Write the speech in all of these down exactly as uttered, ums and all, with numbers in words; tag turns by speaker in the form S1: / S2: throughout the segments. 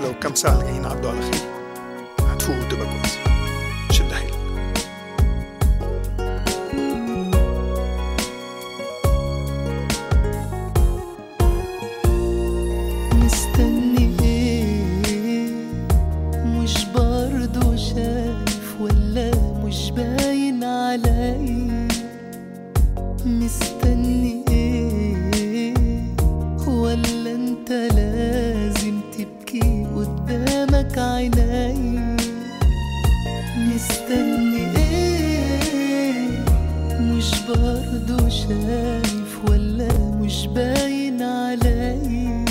S1: لو كم ساعة جايين عدوا على خير هتفوق وتبقى كويس. شد حيلك.
S2: مستني ايه؟ مش برضو شايف ولا مش باين علي؟ مستني ايه؟ ولا انت لازم تبكي قدامك عيني؟ مستني ايه؟ مش برضو شايف ولا مش باين علي؟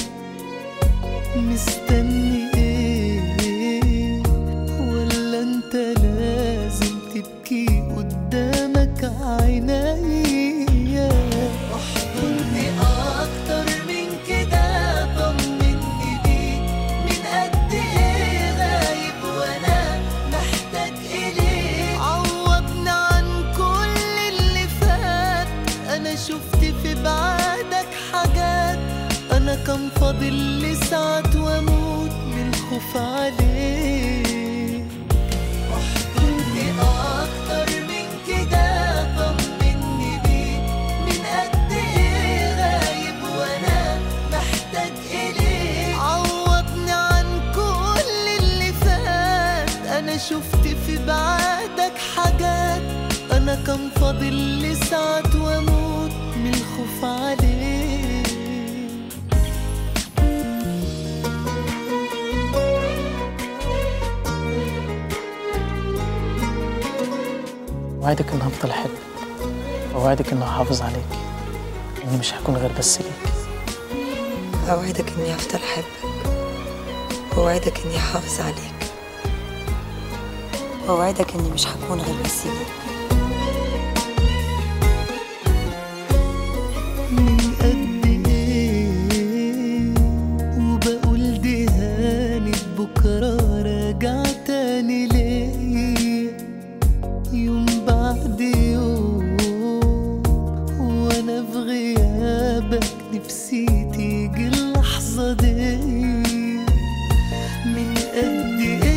S2: مستني ايه؟ ولا انت لازم تبكي قدامك عيني؟ احضني اكتر من كده، طمني بيك من قد ايه غايب وانا محتاج اليك. عوضني عن كل اللي فات، انا شفت في بعدك حاجات. انا كان فاضل لي ساعات واموت من الخوف عليك. احضني اكتر من كده، طمني بيك من قد ايه غايب وانا محتاج اليك. عوضني عن كل اللي فات، انا شفت في بعدك حاجات. انا كان فاضل لي ساعات واموت من الخوف عليك.
S3: أوعدك إني هفضل أحبك، وأوعدك إني هحافظ عليك، إني مش هكون غير بس ليك.
S4: أوعدك إني هفضل أحبك، وأوعدك إني هحافظ عليك، وأوعدك إني مش هكون غير بس ليك.
S2: من قد إيه وبقول دي هانت، بكرة راجع تاني ليه؟ يوم بعد يوم وانا في غيابك نفسي تيجي اللحظة دي. من قد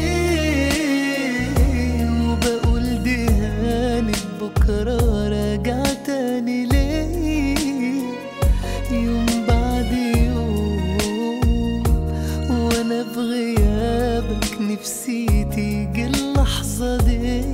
S2: ايه وبقول دي هانت، بكرة راجع تاني ليه؟ يوم بعد يوم وانا في غيابك نفسي تيجي اللحظة دي.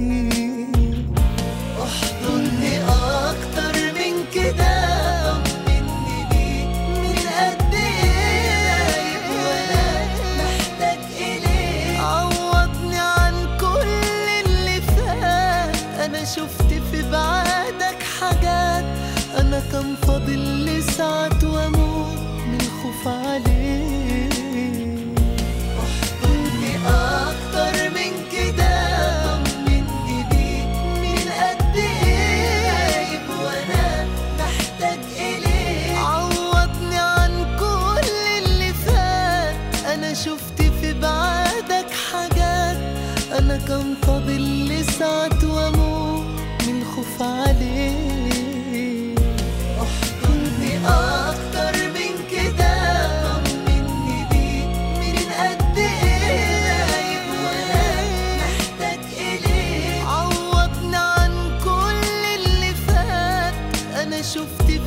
S2: احضني اكتر من كده، طمني بيك من قد ايه غايب وانا محتاج اليك. عوضني عن كل اللي فات، انا شفت في بعدك حاجات. انا كان فاضل لي ساعات واموت من الخوف عليك. احضني اكتر من كده، طمني بيك من قد ايه غايب وانا محتاج اليك. عوضني عن كل اللي فات، انا شفت في بعدك حاجات. انا كان فاضل لي ساعات واموت من الخوف عليك. احضني اكتر من كده، طمني بيك من قد ايه غايب وانا محتاج اليك. عوضني عن كل اللي فات، انا شفت